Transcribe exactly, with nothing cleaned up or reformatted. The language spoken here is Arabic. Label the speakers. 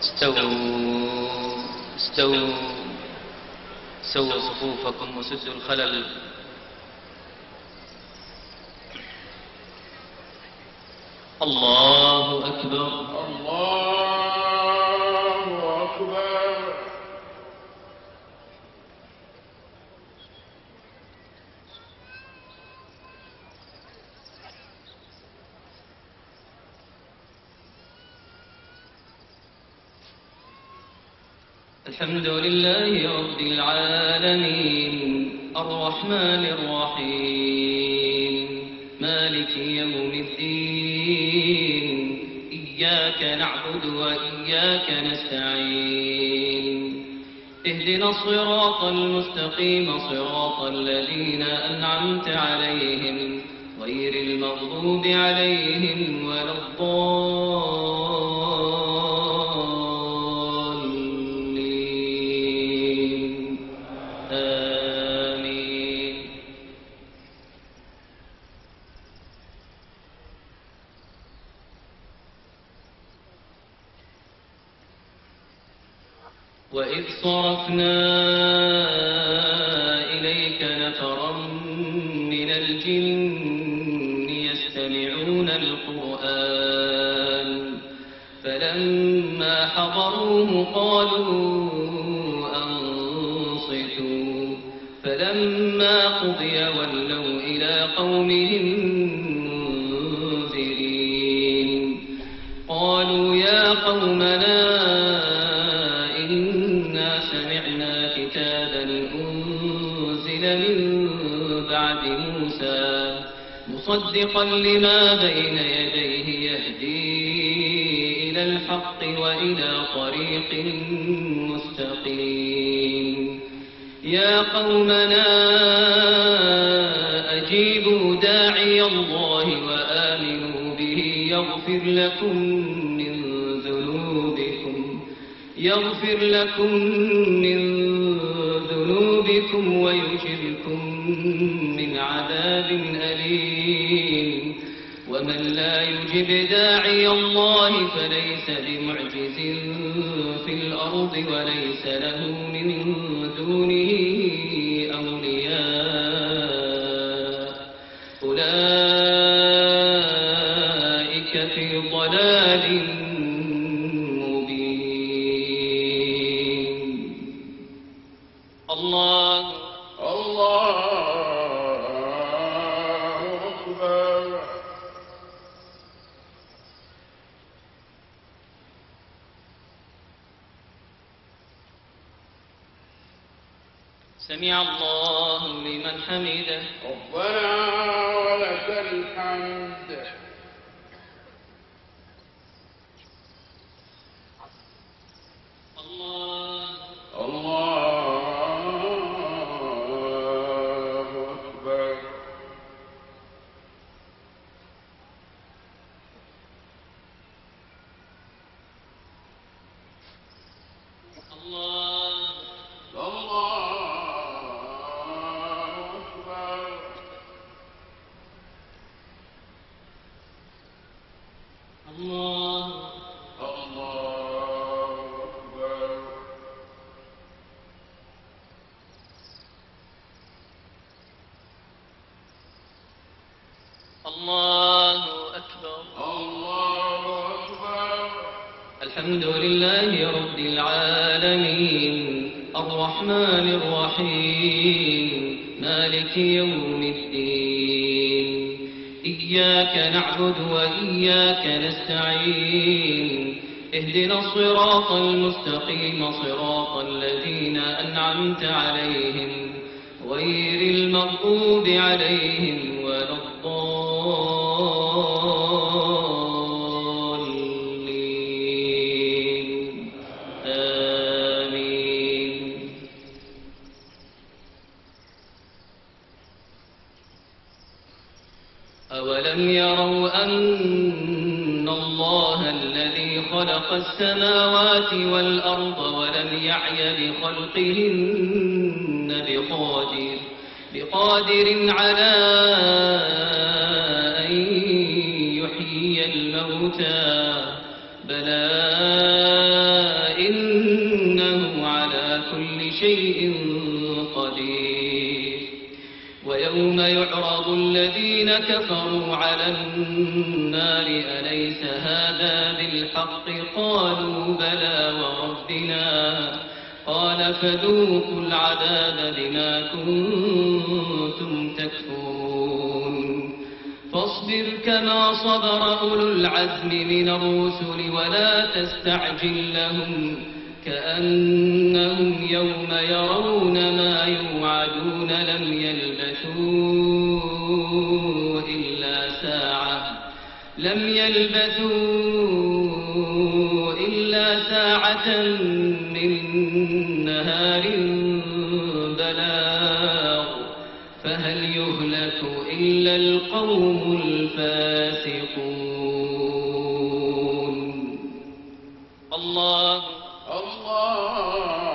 Speaker 1: استووا استووا سووا صفوفكم وسدوا الخلل. الله أكبر.
Speaker 2: الله أكبر.
Speaker 1: الحمد لله رب العالمين الرحمن الرحيم مالك يوم الدين إياك نعبد وإياك نستعين اهدنا الصراط المستقيم صراط الذين أنعمت عليهم غير المغضوب عليهم ولا الضالين آمين. وإذ صرفنا إليك نفرا من الجن يستمعون القرآن فلما حضروه قالوا أنصتوا فلما قضي ولوا إلى قومهم منذرين قالوا يا قومنا مصدقا لما بين يديه يهدي إلى الحق وإلى طريق مستقيم يا قومنا أجيبوا داعي الله وآمنوا به يغفر لكم من ذنوبكم يغفر لكم من ذنوبكم ويجركم من عذاب أليم ومن لا يجب داعي الله فليس بمعجز في الأرض وليس له من دونه أولياء أولئك في ضلال مبين. الله
Speaker 2: الله
Speaker 1: سمع الله لمن حمده
Speaker 2: ربنا ولك الحمد.
Speaker 1: الله
Speaker 2: الله أكبر.
Speaker 1: الله
Speaker 2: الله
Speaker 1: الله
Speaker 2: الله أكبر.
Speaker 1: الله أكبر.
Speaker 2: الله أكبر.
Speaker 1: الحمد لله رب العالمين الرحمن الرحيم مالك يوم الدين إياك نعبد وإياك نستعين اهدنا الصراط المستقيم صراط الذين أنعمت عليهم غير المغضوب عليهم ولا الضالين آمين. أولم يروا أن الله الذي خلق السماوات والأرض ولم يعي بخلقهن بقادر بقادر على أن يحيي الموتى بلى شيء قدير ويوم يعرض الذين كفروا على النار أليس هذا بالحق قالوا بلى وربنا قال فذوقوا العذاب بما كنتم تكفرون فاصبر كما صبر أولو العزم من الرسل ولا تستعجل لهم كأنهم يوم يرون ما يوعدون لم يلبثوا إلا ساعة لم يلبثوا إلا ساعة من نهار بلاغ فهل يهلك إلا القوم الفاسقون الله
Speaker 2: الله